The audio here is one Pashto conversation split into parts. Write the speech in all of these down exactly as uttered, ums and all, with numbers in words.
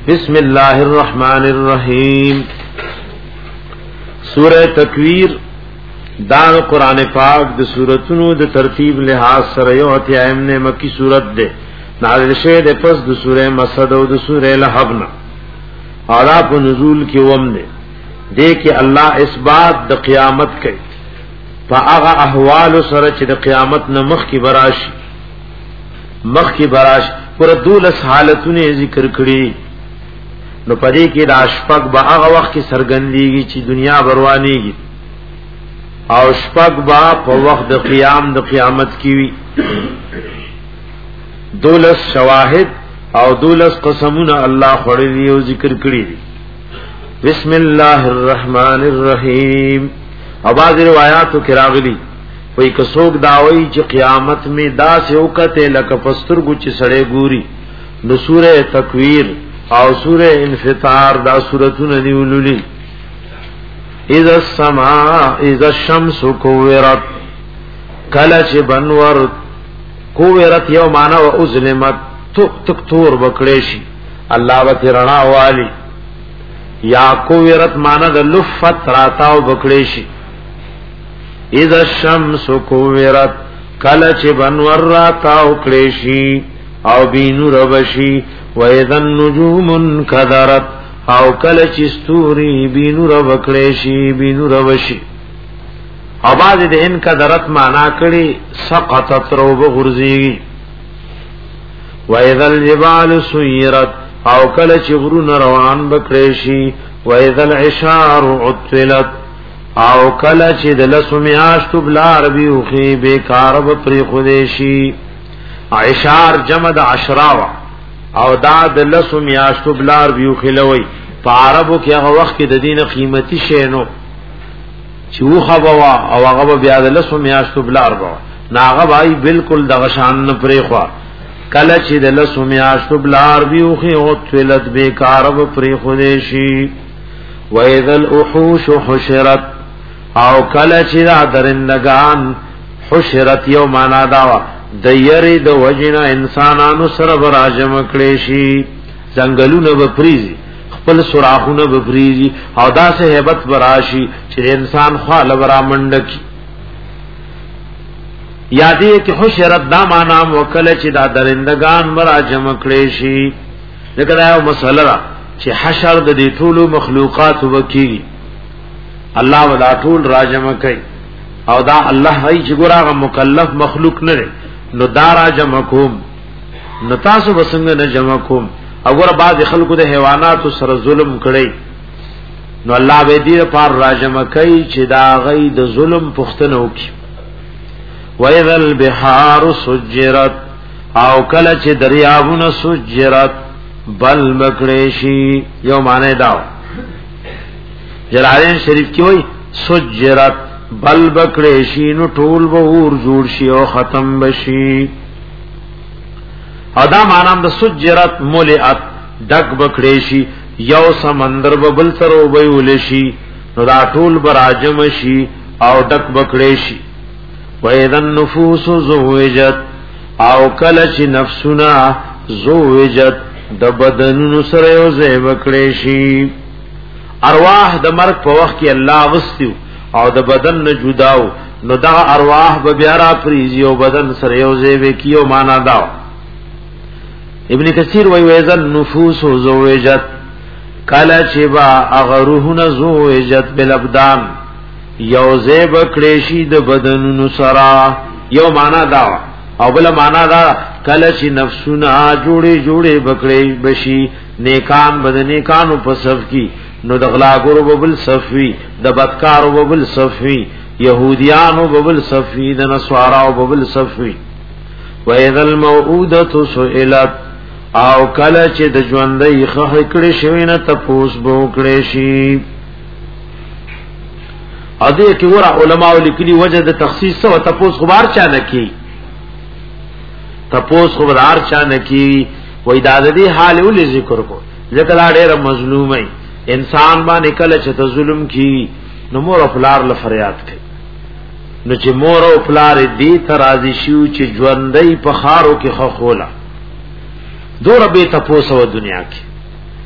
بسم الله الرحمن الرحیم. سورہ تکویر دا قرآن پاک د سورتونو د ترتیب لحاظ سره یو اتیایم نے مکی سورت ده نازل شوه د پس د سورہ مسد او د سورہ لهب نه اور اپ نزول کې وم نه دې کې الله اثبات د قیامت کوي فاغه احوال سره چې د قیامت نه مخ کی براش مخ کی براش پر دولس حالتونه ذکر کړي. نو پدې کې د اشفق با هغه وخت کې سرګندېږي چې دنیا بروانيږي او شپق با په وخت د قیام د قیامت کې وي. دولس شواهد او دولس قسمونه الله خوري او ذکر کړی دي. بسم الله الرحمن الرحیم. او بعض روایتو کې راغلي وای کڅوګ داوي چې قیامت می داس یو کته لکه پسترګو چې سړې ګوري. نو سوره تکویر او سوره انفطار دا سورتونه نیولولي. اذا السماء اذا الشمس كورت کله چې بنور کوورت یو معنا او ازلمت تک تک تور بکړې شي الله وترنا والی یا کوورت معنا د لفت راتاو بکړې شي. اذا الشمس كورت کله چې بنور راتاو کړې شي او بینور وشي و اذا النجوم انكدرت او کله چې ستوري بینور وکړې شي بینور وشي. اواز دې ان کدرت معنا کړي سقطت رو بغرزي. و اذا الجبال سيرت او کله چې غرونه روان بکړې شي. و اذا العشار عطلت او کله چې د لسمیاشت بلار بيوخي بیکار به پری خودشي. عشار جمع د عشراوا او دا د لسمیاشت بلار بيوخي لوي په عربو کې هغه وخت کې د دین قیمتي شی نو چې وخه بوا او هغه بیا د لسو میاشتو بلار بوا ناغه وای بالکل د غشان نه پرې خوا کله چې د لسو میاشتو بلار بیوخه او تلت بیکار و پرې خو شي. و اذا الوحوش حشرت او کله چې د درندگان حشرت یو معنا دا د یری د وجنه انسانانو سره براجم کړي شي. ځنګلونه به پریزي خپل سوراخونه بفریزی او دا سه hebat براشی چې انسان خال برا منډکی. یادې کې حشرت دا معنا وکړه چې دا درندگان برا جمع کړي شي. دغه یو مسله را چې حشر د دې ټول مخلوقات وکي الله ولا ټول راجمع کوي او دا الله هي چې ګورغه مکلف مخلوق نه نو دا راجمع کوم نو تاسو وسنګ نه جمع کوم. اگر بعض خلکو د حیوانات سره ظلم کړي نو الله به دې پر راجم کوي چې دا غي د ظلم پښتنه وکي. و اذا البحار سجرت او کله چې دریاونه سجرت بل مکړې شي یو معنی دا جلالین شریف کې وای سجرت بل بکړې شي نو ټول به ور جوړ شي او ختم بشي. او دا معنی د سجرت ملئت دک بکړې شي یو سمندر ببل سره وبول شي نو دا ټول براجم شي او دک بکړې شي. و اذا النفوس زوجت او کله چې نفسنا زوجت د بدنونو سره یو ځای بکړې شي. ارواح د مرګ په وخت کې الله وستیو او د بدن نه جداو نو دا ارواح به بیا را پریزي او بدن سره یو ځای وکيو معنا دا. ابن کثیر وی ویزن نفوس زوجت کالا چبا اغروحن زوجت بالابدان یو زیب کلیشی د بدنونو سرا یو مانا دا او بلا مانا دا کالا چی نفسونا جوڑے جوڑے بکلی بشی نیکان بدنیکانو پسف کی نو دغلاگرو ببل صفوی د بدکارو ببل صفوی یهودیانو ببل صفوی د نسواراو ببل صفوی. و اذا الموعودة سئلت او کله چې د ژوندۍ خخ کړي شوی نه تپوس بو کړي شي. ا دې کې ور علماء لیکلي وجه د تخصیص او تپوس خبر چا نه کی تپوس خبردار چا نه کی وای د دې حال ول ذکر کو ذکر ډېر مظلومي انسان باندې کله چې ظلم کی نو مور افلار ل فریاد کوي نو چې مور او افلار دې ترازی شو چې ژوندۍ په خارو کې خخولا دور به تاسو و دنیا کې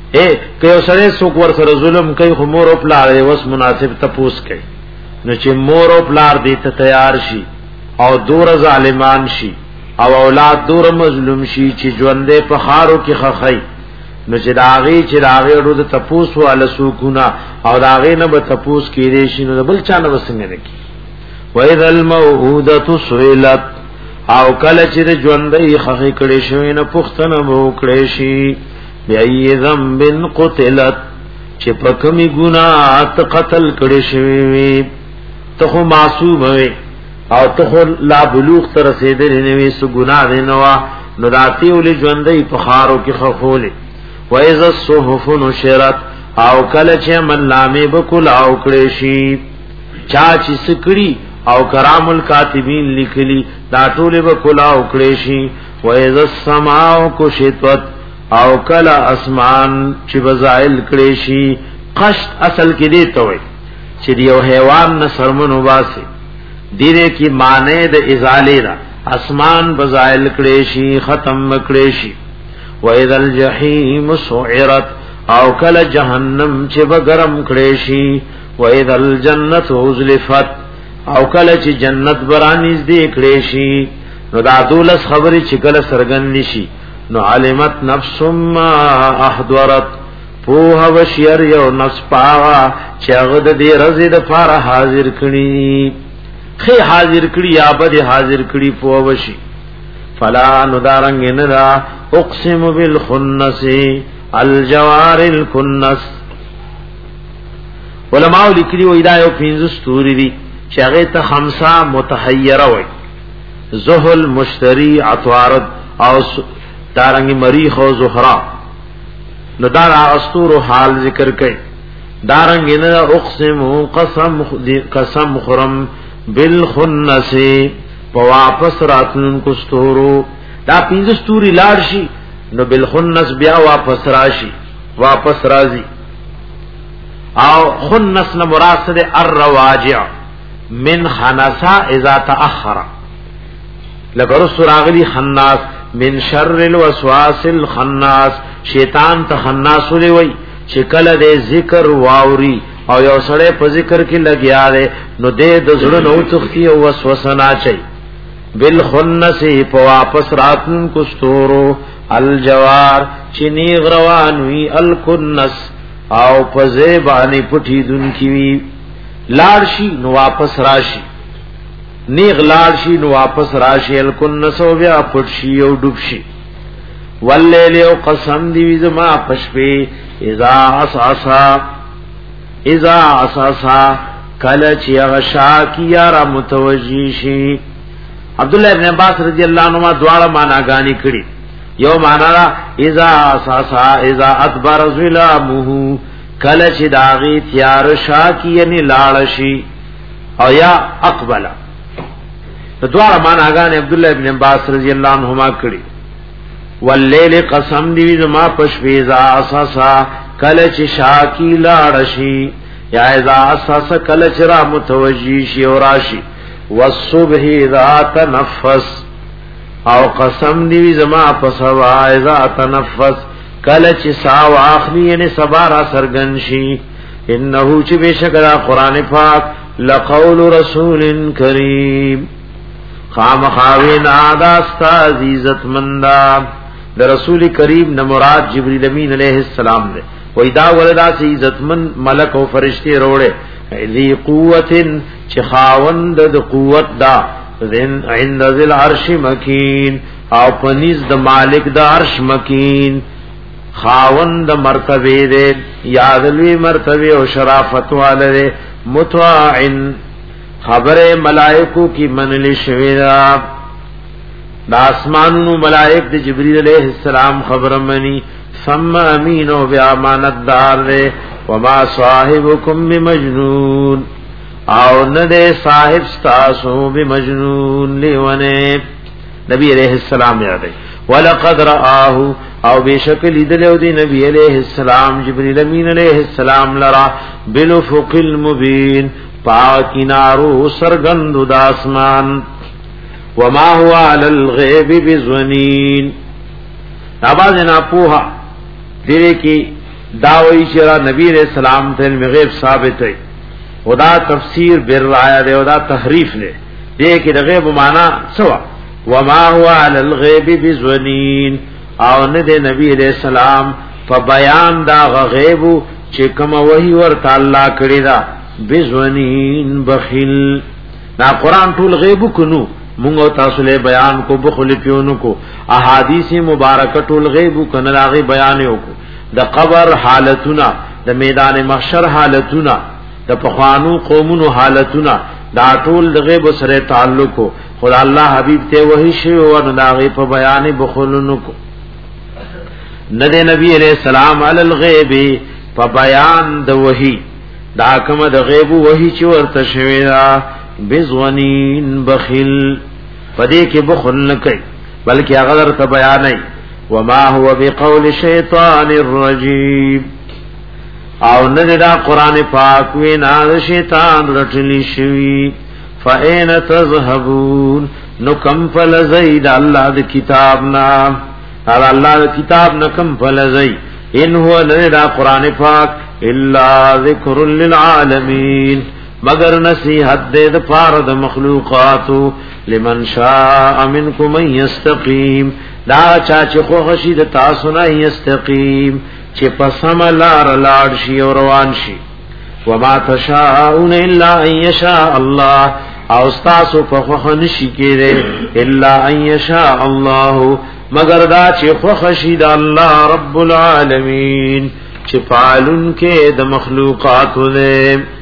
اے که سره څوک ور سره ظلم کوي خو مور او پلار وس مناسب تپوس کوي نو چې مور او پلار دې ته تیار شي او دور ظالمان شي او اولاد دور مظلوم شي چې ژوندې په خارو کې خخای نو چې داغي چې داغي ورو د تپوس والا سکونا او داغي نه به تپوس کېږي شي نو بل چا نه وسنګ نه کی وَإِذَا الْمَوْءُودَةُ سُئِلَتْ او کله چې ژوندې خخې کړي شوی نه پښتنه وو کړي شي بأي ذنب قتلت چې په کومي ګناه ته قتل کړي شوی ته خو معصوم وي او ته خو لا بلوغ تر رسیدلې نه وي سو ګناه نه نو نو داتي ولې ژوندې په خارو کې خخولې وَإِذَا الصُّحُفُ نُشِرَتْ او کله چې ملامه بکول او کړي شي چا چې سکړي او کرام الکاتبین لیکلی دا ټول به کلا او کړي شي وَإِذَا السَّمَاءُ كُشِطَتْ او کلا اسمان چې بزائل کړي شي قشط اصل کې دی ته وي چې یو حیوان نه سرمنو واسي دیره کی معنی د ازاله را اسمان بزائل کړي شي ختم کړي شي وَإِذَا الْجَحِيمُ سُعِرَتْ او کلا جهنم چې بګرم کړي شي وَإِذَا الْجَنَّةُ أُزْلِفَتْ او کله چې جنت برانیز دی کړي شي نو دا دولس خبرې چې کله سرګن نشي نو علمت نفس ما احضرت پوها وشیر یو نفس پاوا چې هغه د دې رزي د فار حاضر کړي خې حاضر کړي یا به حاضر کړي پوها وشي فلا ندارنګ نه را اقسم بالخنس الجوار الكنس علماء لیکلي وای دا یو پنځه ستوري دي چې هغه ته خمسه متحیره وای زحل مشتری عطارد او دارنګ مریخ او زهرا نو دا استور حال ذکر کړي دارنګ نه اقسم قسم قسم خرم بالخنس په واپس راتلون کو ستورو دا پنځه ستوري لاړ شي نو بالخنس بیا واپس راشي واپس راځي او خنس نه مراد ده الرواجع من خنسا اذا تاخر لګرو سراغلی خناس من شر الوسواس الخناس شیطان ته خناس ولي وای شکل دې ذکر واوري او یو سره په ذکر کې لګیا دی نو دې د زړه نو تختی او وسوسه نه چي بالخنس په واپس راتن کو ستورو الجوار چنی غروان وی الکنس او په زبانی پټی دن کی وی لارشی نو واپس راشی نیغ لارشی نو واپس راشی الکنس او بیا پټشی او ډوبشی واللیل او قسم دی زما پشپی اذا اساسا اذا اساسا کله چې غشا کیا را متوجی شي عبد الله ابن عباس رضی الله عنهما دواړه معناګانی کړي یو معنا را اذا اساسا اذا ادبر ظلامه کله چې داغي تیار شا کی یعنی لاړ شي او یا اقبل د دواړه معناګان عبد الله ابن عباس رضی الله عنهما کړي واللیل قسم دی زما پشویزا اساسا کله چې شا کی لاړ شي یا اذا اساسا کله چې را متوجی شي او راشي والصبح اذا تنفس او قسم دی زما پسوا اذا تنفس کله چې سا واخلی یعنی سبا را سرګن شي انه چې بشکره قران پاک لقول رسول کریم خامخاوین عاداستا عزیزت مندا د رسول کریم نه مراد جبرئیل امین علیہ السلام دے وېدا ولدا سے عزت من ملک او فرشتي وروړي ذی قوت چې خاوند د قوت دا ذن عند ذل عرش مکین او پنیز د مالک د عرش مکین خاوند مرتبه دے یادلوی مرتبه او شرافت والے مطاع خبر ملائکو کی منل شویدا دا اسمانونو ملائک د جبرئیل علیہ السلام خبر منی ثم امین و بیامانت دار دے وما صاحبکم بمجنون او ندے صاحب ستاسو بمجنون لیونے نبی علیہ السلام یادے ولقد رآه او بشکل دلو دی نبی علیہ السلام جبرئیل امین علیہ السلام لرا بالافق المبین پاکنارو سرگند داسمان وما هو علی الغیب بزنین نبازنا پوها دیرے کی داوی شرا نبی علیہ السلام ته علم غیب ثابت ہے خدا تفسیر بالرعایا دے خدا تحریف نے دے کہ غیب معنی سوا وما هو علی الغیب بزنین او نه دے نبی علیہ السلام په بیان دا غیب چې کوم وحی ورته الله کړی دا بزنین بخیل نا قران ټول غیب کنو مونږ تاسو له بیان کو بخل پیونو کو احادیث مبارکه ټول غیب کنه راغي بیان وکړو د قبر حالتونه د میدان محشر حالتونه د پخوانو قومونو حالتونه دا ټول د غیب سره تعلق خدا الله حبیب ته وحی شی او داغه په بیان بخلونو کو نه د نبی علیہ السلام علی الغیب په بیان د وحی دا کوم د غیب وحی چې ورته شوی دا بزونین بخیل پدې کې بخل نه کوي بلکې هغه ورته بیان نه وما هو بقول شیطان الرجیم او نه دا قران پاک وینا شیطان رټلی شوی فاین تذهبون نو کم فل زید الله د کتاب نا الله د کتاب نه کم فل زید ان هو نه دا قران پاک الا ذکر للعالمین مگر نصیحت دې د پاره د مخلوقاتو لمن شاء منکم ان یستقیم دا چا چې خو غشید تاسو نه یستقیم چې پسم لار لاړ شي او روان شي وما تشاءون الا ان يشاء الله او تاسو په خو نشي کېره الا ان يشاء الله مگر دا چې خو خشید الله رب العالمین چې فعلن کې د مخلوقات له